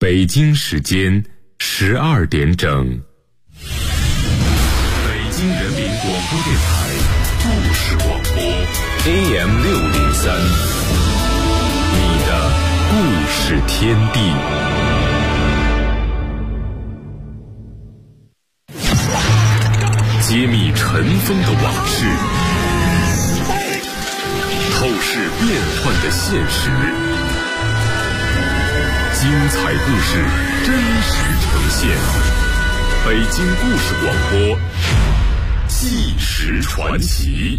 北京时间12点整。北京人民广播电台故事广播 AM603， 你的故事天地。揭秘尘封的往事，透视变幻的现实，精彩故事真实呈现。北京故事广播，纪实传奇。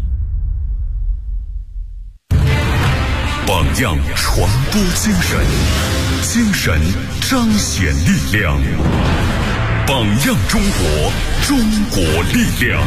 榜样传播精神，精神彰显力量。榜样中国，中国力量。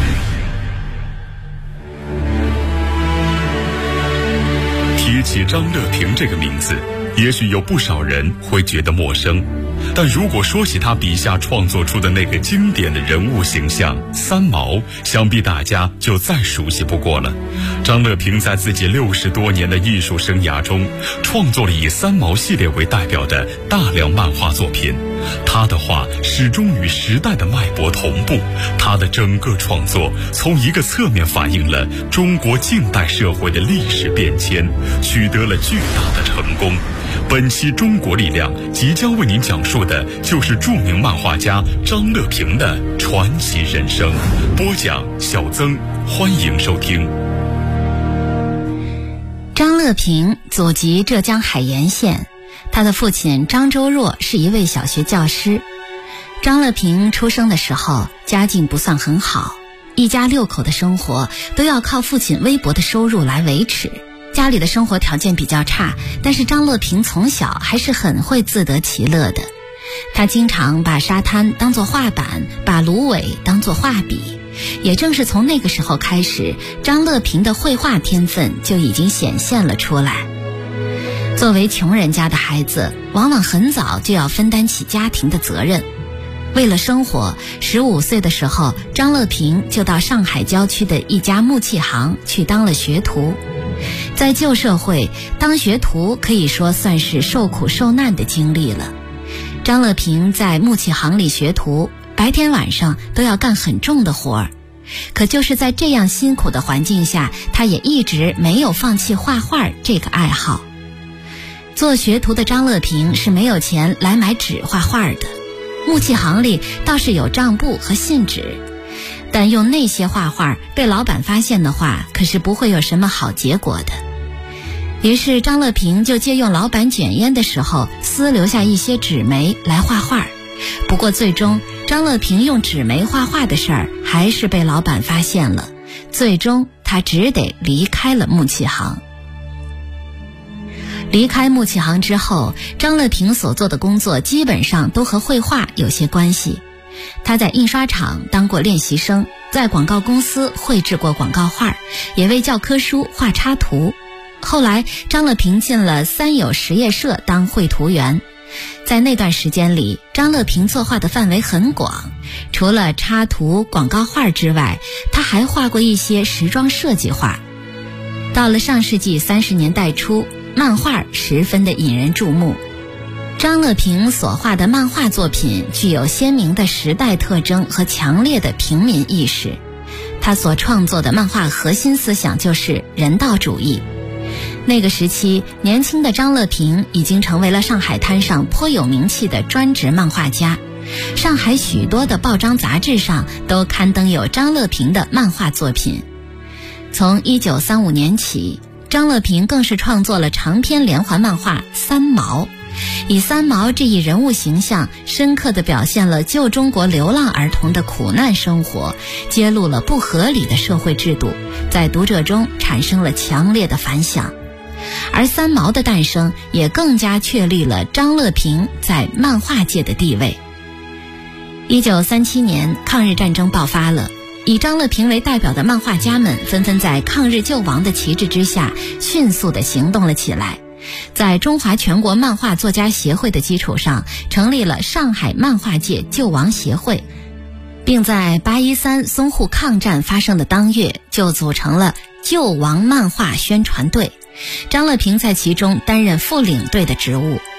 提起张乐平这个名字，也许有不少人会觉得陌生，但如果说起他笔下创作出的那个经典的人物形象三毛，想必大家就再熟悉不过了。张乐平在自己60多年的艺术生涯中，创作了以三毛系列为代表的大量漫画作品。他的画始终与时代的脉搏同步，他的整个创作从一个侧面反映了中国近代社会的历史变迁，取得了巨大的成功。本期中国力量即将为您讲述的就是著名漫画家张乐平的传奇人生。播讲小曾，欢迎收听。 张乐平祖籍浙江海盐县，他的父亲张周若是一位小学教师。张乐平出生的时候家境不算很好，一家6口的生活都要靠父亲微薄的收入来维持。家里的生活条件比较差，但是张乐平从小还是很会自得其乐的。他经常把沙滩当作画板，把芦苇当作画笔。也正是从那个时候开始，张乐平的绘画天分就已经显现了出来。作为穷人家的孩子，往往很早就要分担起家庭的责任。为了生活，15岁的时候，张乐平就到上海郊区的一家木器行去当了学徒。在旧社会，当学徒可以说算是受苦受难的经历了。张乐平在木器行里学徒，白天晚上都要干很重的活儿。可就是在这样辛苦的环境下，他也一直没有放弃画画这个爱好。做学徒的张乐平是没有钱来买纸画画的，木器行里倒是有账簿和信纸，但用那些画画被老板发现的话，可是不会有什么好结果的。于是张乐平就借用老板卷烟的时候私留下一些纸媒来画画。不过最终张乐平用纸媒画画的事儿还是被老板发现了，最终他只得离开了木器行。离开木器行之后，张乐平所做的工作基本上都和绘画有些关系。他在印刷厂当过练习生，在广告公司绘制过广告画，也为教科书画插图。后来张乐平进了三友实业社当绘图员。在那段时间里，张乐平作画的范围很广，除了插图、广告画之外，他还画过一些时装设计画。到了上世纪30年代初，漫画十分的引人注目。张乐平所画的漫画作品具有鲜明的时代特征和强烈的平民意识。他所创作的漫画核心思想就是人道主义。那个时期，年轻的张乐平已经成为了上海滩上颇有名气的专职漫画家。上海许多的报章杂志上都刊登有张乐平的漫画作品。从1935年起，张乐平更是创作了长篇连环漫画《三毛》，以三毛这一人物形象深刻地表现了旧中国流浪儿童的苦难生活，揭露了不合理的社会制度，在读者中产生了强烈的反响。而三毛的诞生也更加确立了张乐平在漫画界的地位。1937年，抗日战争爆发了，以张乐平为代表的漫画家们纷纷在抗日救亡的旗帜之下迅速地行动了起来，在中华全国漫画作家协会的基础上成立了上海漫画界救亡协会，并在813淞沪抗战发生的当月就组成了救亡漫画宣传队，张乐平在其中担任副领队的职务。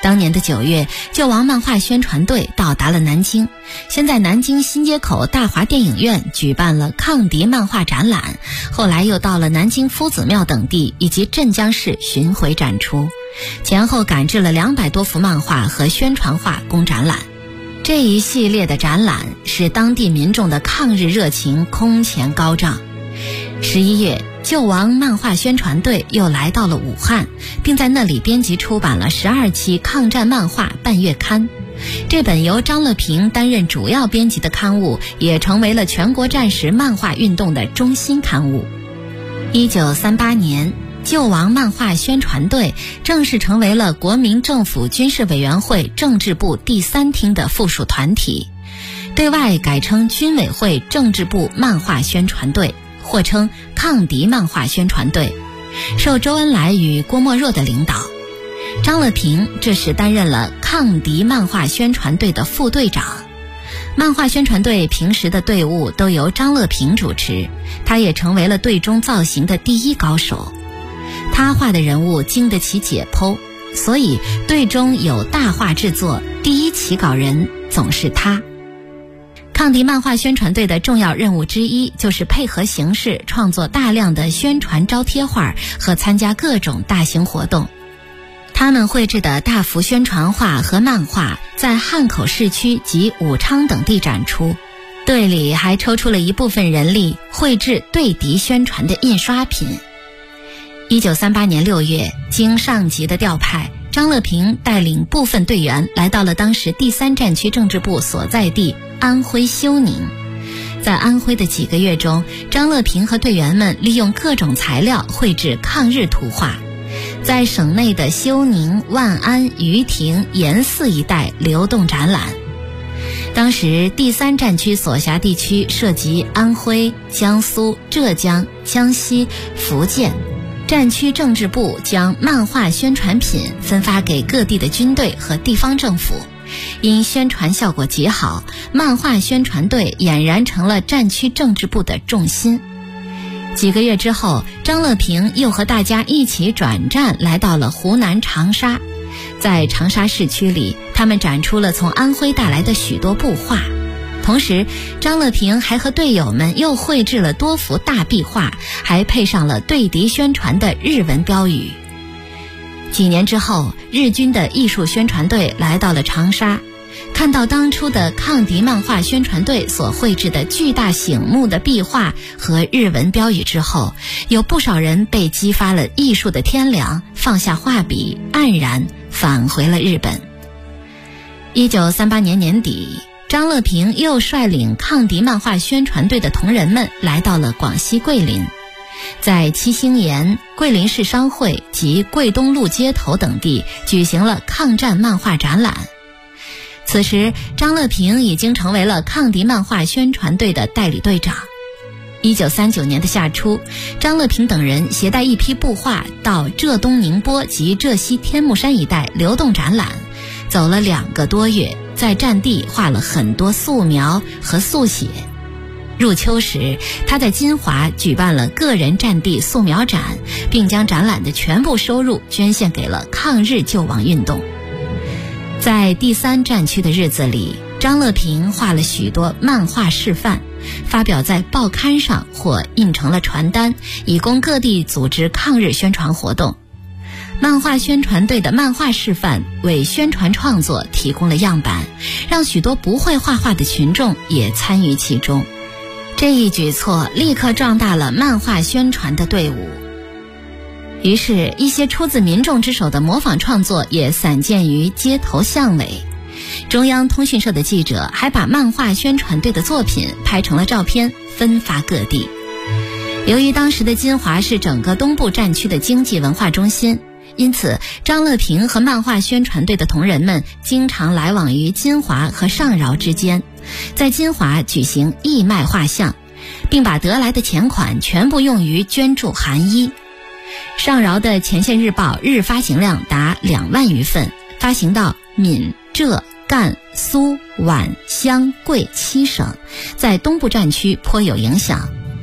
当年的9月，救亡漫画宣传队到达了南京，先在南京新街口大华电影院举办了抗敌漫画展览，后来又到了南京夫子庙等地以及镇江市巡回展出，前后赶制了200多幅漫画和宣传画供展览。这一系列的展览使当地民众的抗日热情空前高涨。11月，救亡漫画宣传队又来到了武汉，并在那里编辑出版了12期抗战漫画半月刊。这本由张乐平担任主要编辑的刊物，也成为了全国战时漫画运动的中心刊物。1938年，救亡漫画宣传队正式成为了国民政府军事委员会政治部第3厅的附属团体，对外改称军委会政治部漫画宣传队，或称抗敌漫画宣传队，受周恩来与郭沫若的领导。张乐平这时担任了抗敌漫画宣传队的副队长。漫画宣传队平时的队伍都由张乐平主持，他也成为了队中造型的第一高手。他画的人物经得起解剖，所以队中有大画制作，第一起稿人总是他。抗敌漫画宣传队的重要任务之一就是配合形势创作大量的宣传招贴画和参加各种大型活动。他们绘制的大幅宣传画和漫画在汉口市区及武昌等地展出，队里还抽出了一部分人力绘制对敌宣传的印刷品。1938年6月，经上级的调派，张乐平带领部分队员来到了当时第3战区政治部所在地安徽休宁。在安徽的几个月中，张乐平和队员们利用各种材料绘制抗日图画，在省内的休宁、万安、于亭、延寺一带流动展览。当时第3战区所辖地区涉及安徽、江苏、浙江、江西、福建，战区政治部将漫画宣传品分发给各地的军队和地方政府，因宣传效果极好，漫画宣传队俨然成了战区政治部的重心。几个月之后，张乐平又和大家一起转战来到了湖南长沙。在长沙市区里，他们展出了从安徽带来的许多布画，同时张乐平还和队友们又绘制了多幅大壁画，还配上了对敌宣传的日文标语。几年之后，日军的艺术宣传队来到了长沙，看到当初的抗敌漫画宣传队所绘制的巨大醒目的壁画和日文标语之后，有不少人被激发了艺术的天良，放下画笔，黯然返回了日本。1938年年底，张乐平又率领抗敌漫画宣传队的同仁们来到了广西桂林，在七星岩、桂林市商会及桂东路街头等地举行了抗战漫画展览。此时张乐平已经成为了抗敌漫画宣传队的代理队长。1939年的夏初，张乐平等人携带一批布画到浙东宁波及浙西天目山一带流动展览，走了2个多月，在战地画了很多素描和速写。入秋时，他在金华举办了个人战地素描展，并将展览的全部收入捐献给了抗日救亡运动。在第3战区的日子里，张乐平画了许多漫画示范，发表在报刊上或印成了传单，以供各地组织抗日宣传活动。漫画宣传队的漫画示范为宣传创作提供了样板，让许多不会画画的群众也参与其中。这一举措立刻壮大了漫画宣传的队伍。于是，一些出自民众之手的模仿创作也散见于街头巷尾。中央通讯社的记者还把漫画宣传队的作品拍成了照片，分发各地。由于当时的金华是整个东部战区的经济文化中心，因此张乐平和漫画宣传队的同仁们经常来往于金华和上饶之间，在金华举行义卖画像，并把得来的钱款全部用于捐助寒衣。上饶的前线日报日发行量达2万余份，发行到闽、浙、赣、苏、皖、湘、桂7省，在东部战区颇有影响。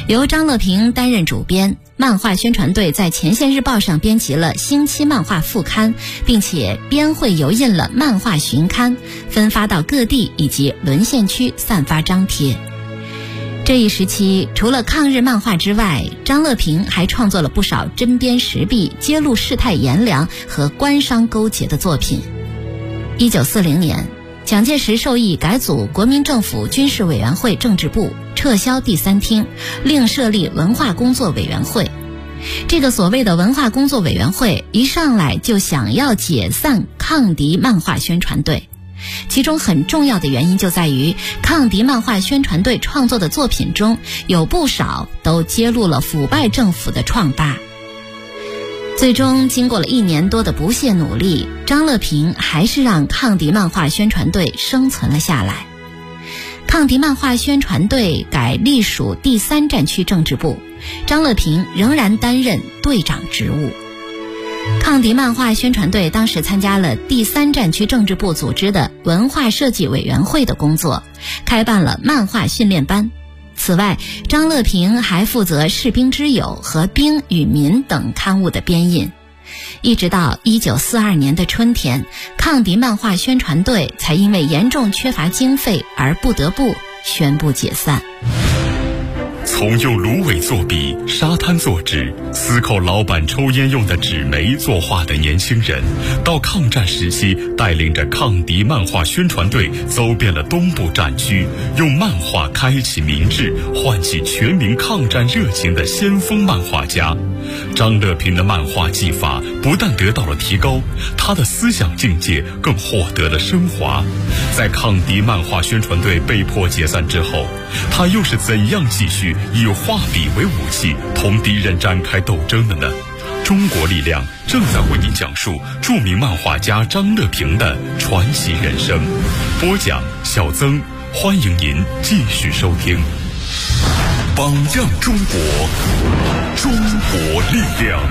由张乐平担任主编，漫画宣传队在前线日报上编辑了星期漫画副刊，并且编绘油印了漫画巡刊，分发到各地以及沦陷区散发张贴。这一时期，除了抗日漫画之外，张乐平还创作了不少针砭时弊、揭露世态炎凉和官商勾结的作品。1940年，蒋介石授意改组国民政府军事委员会政治部，撤销第三厅，另设立文化工作委员会。这个所谓的文化工作委员会一上来就想要解散抗敌漫画宣传队，其中很重要的原因就在于抗敌漫画宣传队创作的作品中有不少都揭露了腐败政府的创疤。最终经过了1年多的不懈努力，张乐平还是让抗敌漫画宣传队生存了下来。抗敌漫画宣传队改隶属第3战区政治部，张乐平仍然担任队长职务。抗敌漫画宣传队当时参加了第3战区政治部组织的文化设计委员会的工作，开办了漫画训练班。此外，张乐平还负责《士兵之友》和《兵与民》等刊物的编印。一直到1942年的春天，抗敌漫画宣传队才因为严重缺乏经费而不得不宣布解散。 从用芦苇作笔、沙滩作纸、司寇老板抽烟用的纸媒作画的年轻人，到抗战时期带领着抗敌漫画宣传队走遍了东部战区，用漫画开启民智、唤起全民抗战热情的先锋漫画家张乐平的漫画技法不但得到了提高，他的思想境界更获得了升华。在抗敌漫画宣传队被迫解散之后，他又是怎样继续以画笔为武器同敌人展开斗争的呢？中国力量正在为您讲述著名漫画家张乐平的传奇人生。播讲小曾，欢迎您继续收听。榜样中国，中国力量。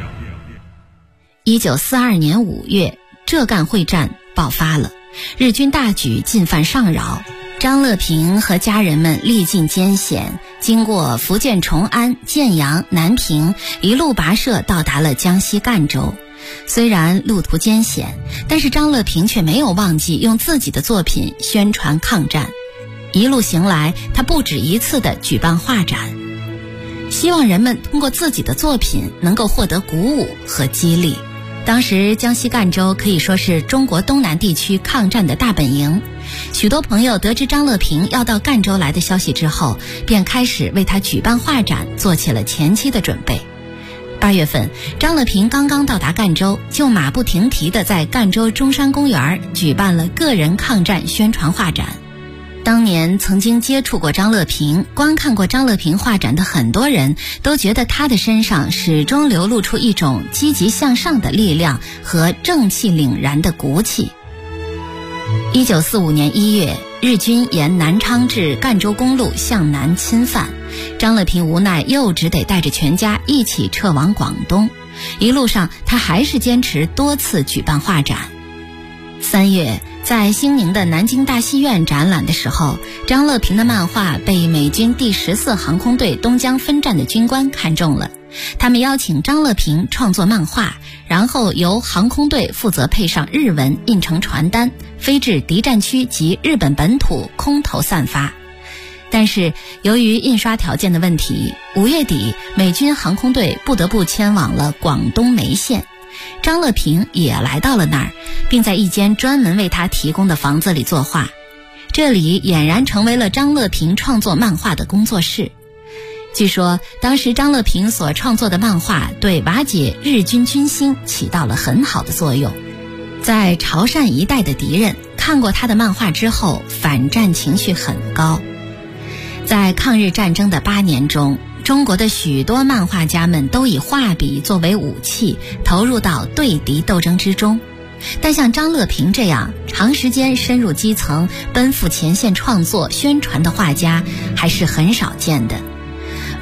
1942年5月，浙赣会战爆发了，日军大举进犯上饶。张乐平和家人们历尽艰险，经过福建崇安、建阳、南平，一路跋涉到达了江西赣州。虽然路途艰险，但是张乐平却没有忘记用自己的作品宣传抗战。一路行来，他不止一次地举办画展，希望人们通过自己的作品能够获得鼓舞和激励。当时江西赣州可以说是中国东南地区抗战的大本营，许多朋友得知张乐平要到赣州来的消息之后，便开始为他举办画展做起了前期的准备。8月份，张乐平刚刚到达赣州，就马不停蹄地在赣州中山公园举办了个人抗战宣传画展。当年曾经接触过张乐平、观看过张乐平画展的很多人都觉得他的身上始终流露出一种积极向上的力量和正气凛然的骨气。1945年1月，日军沿南昌至赣州公路向南侵犯，张乐平无奈又只得带着全家一起撤往广东。一路上他还是坚持多次举办画展。3月，在兴宁的南京大戏院展览的时候，张乐平的漫画被美军第14航空队东江分站的军官看中了，他们邀请张乐平创作漫画，然后由航空队负责配上日文印成传单，飞至敌占区及日本本土空投散发。但是由于印刷条件的问题，5月底美军航空队不得不迁往了广东梅县。张乐平也来到了那儿，并在一间专门为他提供的房子里作画，这里俨然成为了张乐平创作漫画的工作室。据说当时张乐平所创作的漫画对瓦解日军军心起到了很好的作用，在潮汕一带的敌人看过他的漫画之后，反战情绪很高。在抗日战争的8年中，中国的许多漫画家们都以画笔作为武器，投入到对敌斗争之中。但像张乐平这样长时间深入基层、奔赴前线创作宣传的画家还是很少见的。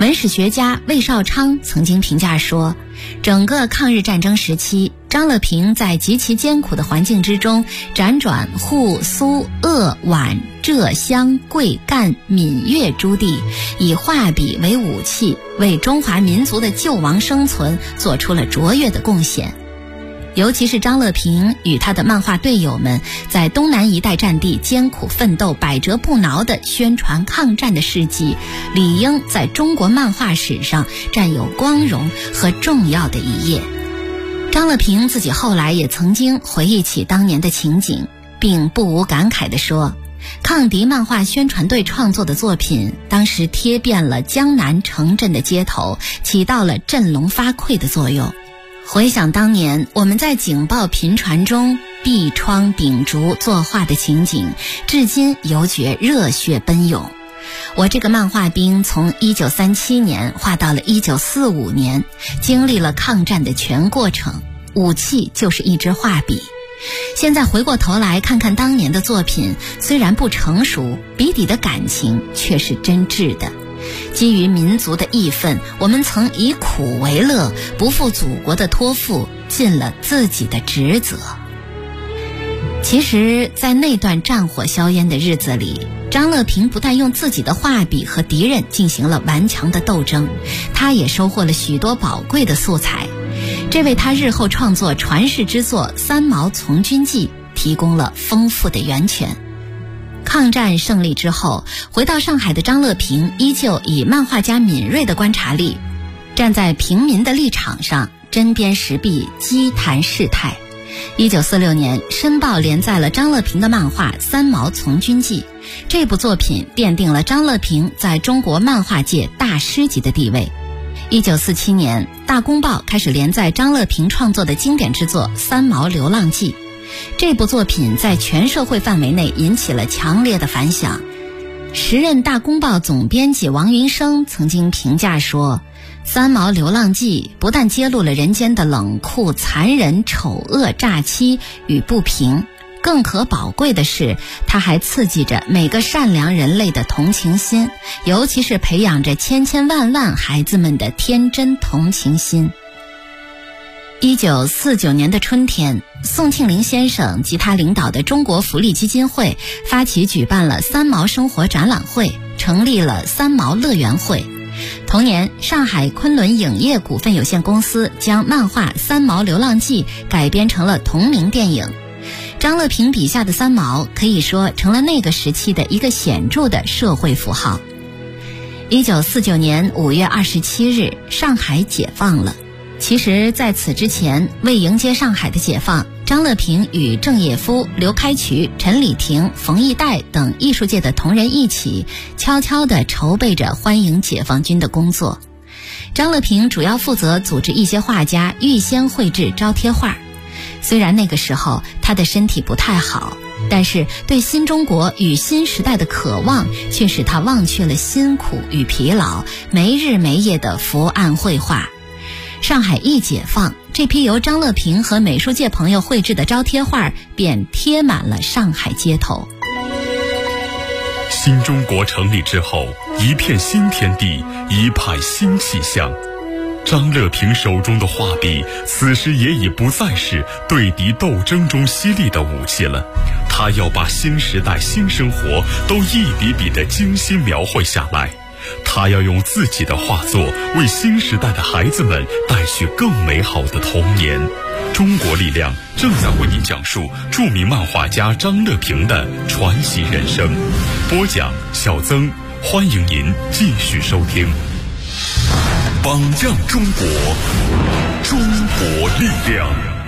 文史学家魏绍昌曾经评价说，整个抗日战争时期，张乐平在极其艰苦的环境之中，辗转沪苏鄂皖浙湘桂赣闽粤诸地，以画笔为武器，为中华民族的救亡生存做出了卓越的贡献。尤其是张乐平与他的漫画队友们在东南一带战地艰苦奋斗，百折不挠地宣传抗战的事迹，理应在中国漫画史上占有光荣和重要的一页。张乐平自己后来也曾经回忆起当年的情景，并不无感慨地说，抗敌漫画宣传队创作的作品当时贴遍了江南城镇的街头，起到了振聋发聩的作用。回想当年我们在警报频传中闭窗秉烛作画的情景，至今犹觉热血奔涌。我这个漫画兵从1937年画到了1945年，经历了抗战的全过程，武器就是一支画笔。现在回过头来看看当年的作品，虽然不成熟，笔底的感情却是真挚的。基于民族的义愤，我们曾以苦为乐，不负祖国的托付，尽了自己的职责。其实在那段战火硝烟的日子里，张乐平不但用自己的画笔和敌人进行了顽强的斗争，他也收获了许多宝贵的素材，这为他日后创作传世之作《三毛从军记》提供了丰富的源泉。抗战胜利之后，回到上海的张乐平依旧以漫画家敏锐的观察力，站在平民的立场上，针砭时弊，激谈事态。1946年，《申报》连载了张乐平的漫画《三毛从军记》，这部作品奠定了张乐平在中国漫画界大师级的地位。1947年，《大公报》开始连载张乐平创作的经典之作《三毛流浪记》。这部作品在全社会范围内引起了强烈的反响。时任《大公报》总编辑王云生曾经评价说，《三毛流浪记》不但揭露了人间的冷酷、残忍、丑恶、诈欺与不平，更可宝贵的是，它还刺激着每个善良人类的同情心，尤其是培养着千千万万孩子们的天真同情心。1949年的春天，宋庆龄先生及他领导的中国福利基金会发起举办了三毛生活展览会，成立了三毛乐园会。同年，上海昆仑影业股份有限公司将漫画《三毛流浪记》改编成了同名电影。张乐平笔下的三毛可以说成了那个时期的一个显著的社会符号。1949年5月27日，上海解放了。其实在此之前，为迎接上海的解放，张乐平与郑也夫、刘开渠、陈礼亭、冯一代等艺术界的同仁一起，悄悄地筹备着欢迎解放军的工作。张乐平主要负责组织一些画家预先绘制招贴画。虽然那个时候他的身体不太好，但是对新中国与新时代的渴望却使他忘却了辛苦与疲劳，没日没夜地伏案绘画。上海一解放，这批由张乐平和美术界朋友绘制的招贴画便贴满了上海街头。 新中国成立之后，一片新天地，一派新气象。张乐平手中的画笔，此时也已不再是对敌斗争中犀利的武器了，他要把新时代新生活都一笔笔地精心描绘下来。他要用自己的画作为新时代的孩子们带去更美好的童年。中国力量正在为您讲述著名漫画家张乐平的传奇人生。播讲小曾，欢迎您继续收听。榜样中国，中国力量。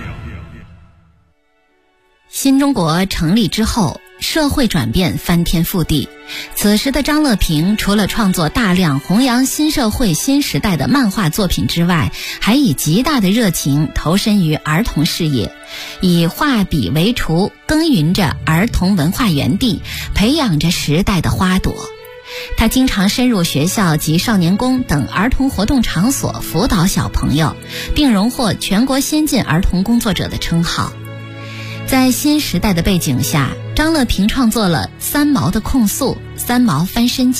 新中国成立之后，社会转变翻天覆地。此时的张乐平除了创作大量弘扬新社会新时代的漫画作品之外，还以极大的热情投身于儿童事业，以画笔为厨，耕耘着儿童文化园地，培养着时代的花朵。他经常深入学校及少年宫等儿童活动场所辅导小朋友，并荣获全国先进儿童工作者的称号。在新时代的背景下，张乐平创作了《三毛的控诉》《三毛翻身记》《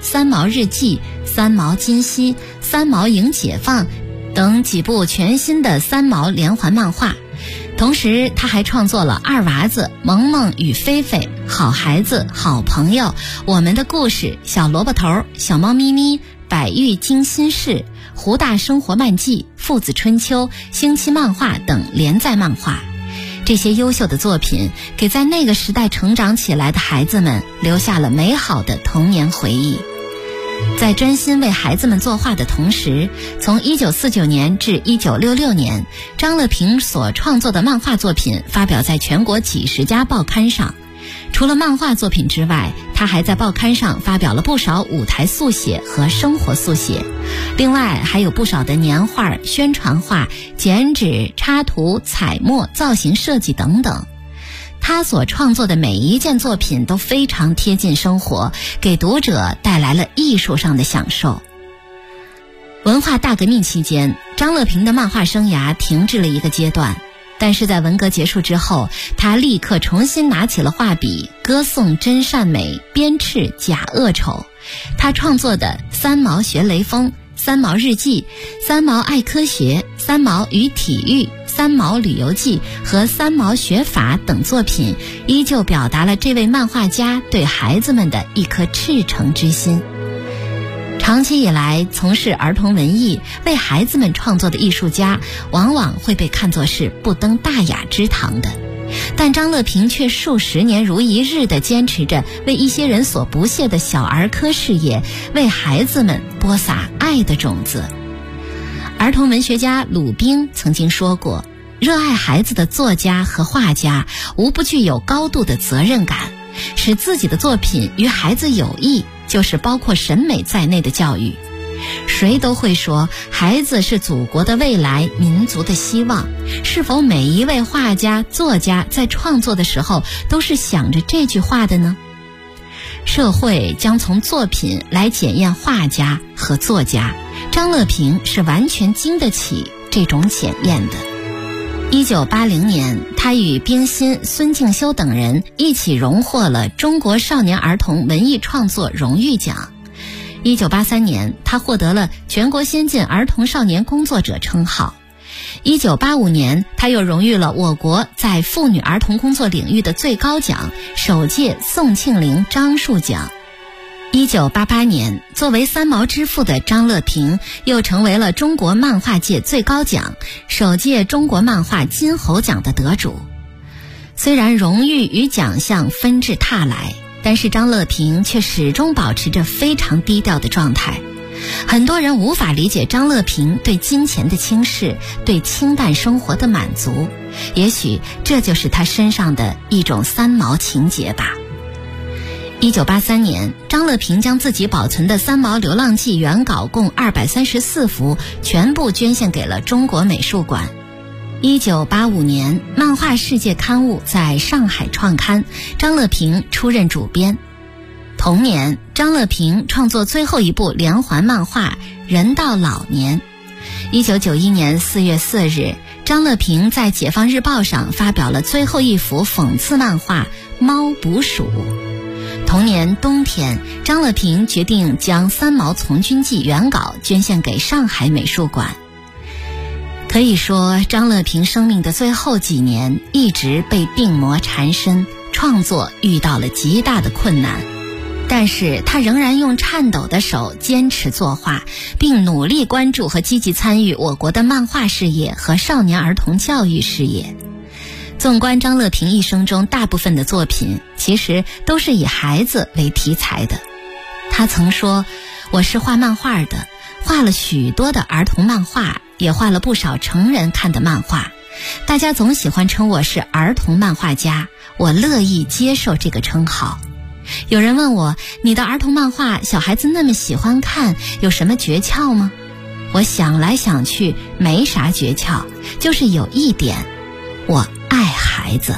三毛日记》、三毛今昔、三毛迎解放等几部全新的三毛连环漫画。同时他还创作了二娃子、萌萌与菲菲、好孩子、好朋友、我们的故事、小萝卜头、小猫咪咪、百喻惊心事、胡大生活漫记、父子春秋、星期漫画等连载漫画。这些优秀的作品给在那个时代成长起来的孩子们留下了美好的童年回忆。在专心为孩子们作画的同时，从1949年至1966年，张乐平所创作的漫画作品发表在全国几十家报刊上。除了漫画作品之外，他还在报刊上发表了不少舞台速写和生活速写，另外还有不少的年画、宣传画、剪纸、插图、彩墨、造型设计等等。他所创作的每一件作品都非常贴近生活，给读者带来了艺术上的享受。文化大革命期间，张乐平的漫画生涯停滞了一个阶段，但是在文革结束之后，他立刻重新拿起了画笔，歌颂真善美，鞭笞假恶丑。他创作的三毛学雷锋、三毛日记、三毛爱科学、三毛与体育、三毛旅游记和三毛学法等作品，依旧表达了这位漫画家对孩子们的一颗赤诚之心。长期以来从事儿童文艺、为孩子们创作的艺术家，往往会被看作是不登大雅之堂的，但张乐平却数十年如一日地坚持着为一些人所不屑的小儿科事业，为孩子们播撒爱的种子。儿童文学家鲁宾曾经说过，热爱孩子的作家和画家无不具有高度的责任感，使自己的作品与孩子有益，就是包括审美在内的教育。谁都会说孩子是祖国的未来，民族的希望，是否每一位画家、作家在创作的时候都是想着这句话的呢？社会将从作品来检验画家和作家，张乐平是完全经得起这种检验的。1980年，他与冰心、孙敬修等人一起荣获了中国少年儿童文艺创作荣誉奖。1983年，他获得了全国先进儿童少年工作者称号。1985年，他又荣誉了我国在妇女儿童工作领域的最高奖——首届宋庆龄樟树奖。1988年，作为三毛之父的张乐平又成为了中国漫画界最高奖——首届中国漫画金猴奖的得主。虽然荣誉与奖项纷至沓来，但是张乐平却始终保持着非常低调的状态。很多人无法理解张乐平对金钱的轻视，对清淡生活的满足，也许这就是他身上的一种三毛情结吧。1983年，张乐平将自己保存的《三毛流浪记》原稿共234幅全部捐献给了中国美术馆。1985年，《漫画世界》刊物在上海创刊，张乐平出任主编。同年，张乐平创作最后一部连环漫画《人到老年》。1991年4月4日，张乐平在《解放日报》上发表了最后一幅讽刺漫画《猫捕鼠》。同年冬天，张乐平决定将《三毛从军记》原稿捐献给上海美术馆。可以说，张乐平生命的最后几年一直被病魔缠身，创作遇到了极大的困难。但是他仍然用颤抖的手坚持作画，并努力关注和积极参与我国的漫画事业和少年儿童教育事业。纵观张乐平一生中大部分的作品，其实都是以孩子为题材的。他曾说，我是画漫画的，画了许多的儿童漫画，也画了不少成人看的漫画。大家总喜欢称我是儿童漫画家，我乐意接受这个称号。有人问我，你的儿童漫画小孩子那么喜欢看，有什么诀窍吗？我想来想去，没啥诀窍，就是有一点，我爱孩子。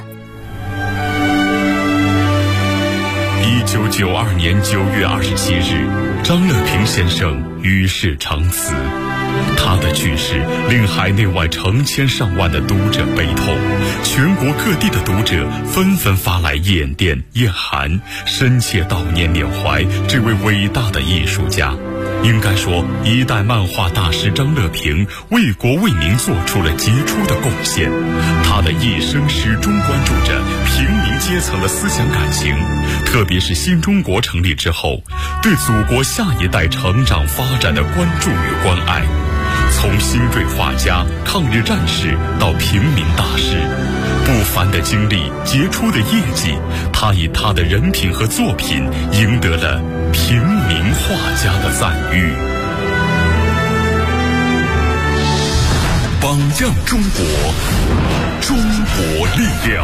1992年9月27日，张乐平先生与世长辞。他他的去世令海内外成千上万的读者悲痛，全国各地的读者纷纷发来唁电唁函，深切悼念缅怀这位伟大的艺术家。应该说，一代漫画大师张乐平为国为民做出了杰出的贡献。他的一生始终关注着平民阶层的思想感情，特别是新中国成立之后，对祖国下一代成长发展的关注与关爱。从新锐画家、抗日战士到平民大师，不凡的经历、杰出的业绩，他以他的人品和作品赢得了平民画家的赞誉。榜样中国，中国力量。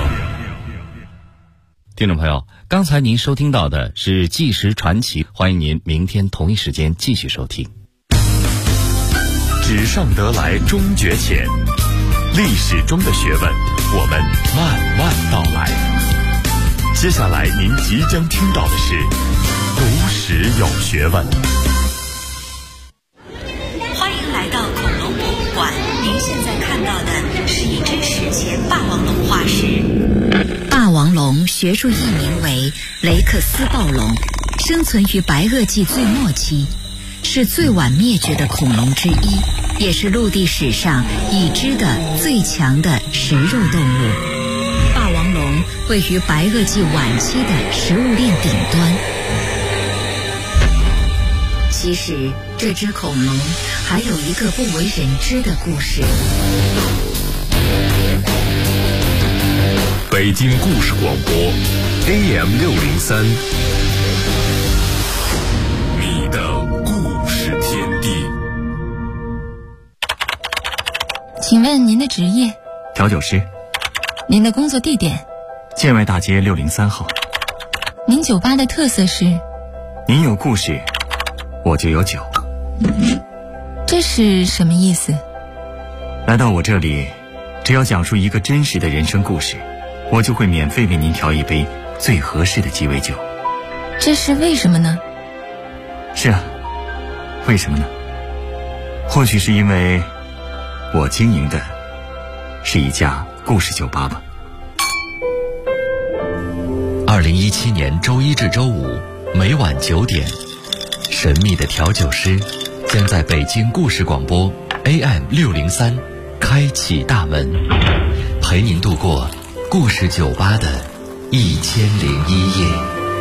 听众朋友，刚才您收听到的是纪实传奇，欢迎您明天同一时间继续收听。 纸上得来终觉浅，历史中的学问，我们慢慢道来。接下来您即将听到的是读史有学问。 欢迎来到恐龙博物馆，您现在看到的是一只史前霸王龙化石。霸王龙学术译名为雷克斯暴龙，生存于白垩纪最末期，是最晚灭绝的恐龙之一，也是陆地史上已知的最强的食肉动物。霸王龙位于白垩纪晚期的食物链顶端。其实这只恐龙还有一个不为人知的故事。 北京故事广播 AM603， 你的故事天地。 请问您的职业？ 调酒师。 您的工作地点？ 建外大街603号。 您酒吧的特色是？ 您有故事，我就有酒。 这是什么意思？ 来到我这里，只要讲述一个真实的人生故事，我就会免费为您调一杯最合适的鸡尾酒。 这是为什么呢？ 是啊，为什么呢？或许是因为我经营的是一家故事酒吧吧。 2017年周一至周五每晚9点，神秘的调酒师将在北京故事广播 AM603 开启大门，陪您度过故事酒吧的1001夜。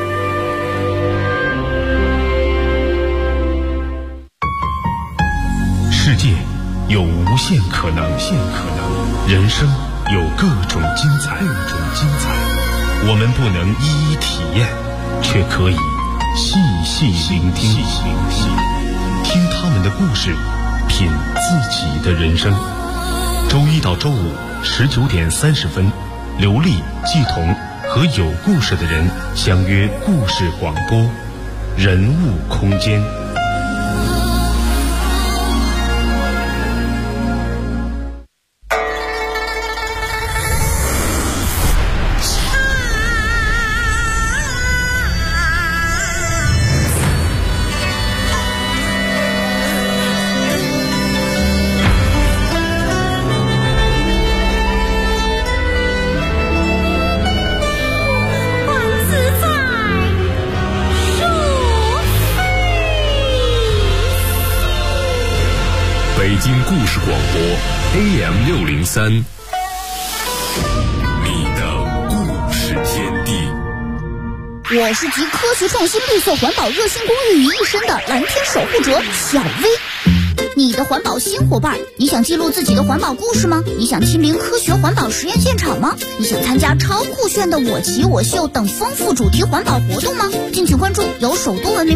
世界有无限可能，人生有各种精彩。我们不能一一体验，却可以细细聆听，听他们的故事，品自己的人生。周一到周五19点30分，刘丽、季彤和有故事的人相约故事广播，人物空间。 北京故事广播 AM603， 你的故事天地。 我是集科学创新、绿色环保、热心公益于一身的蓝天守护者小薇。你的环保新伙伴，你想记录自己的环保故事吗？你想亲临科学环保实验现场吗？你想参加超酷炫的我骑我秀等丰富主题环保活动吗？敬请关注由首都文明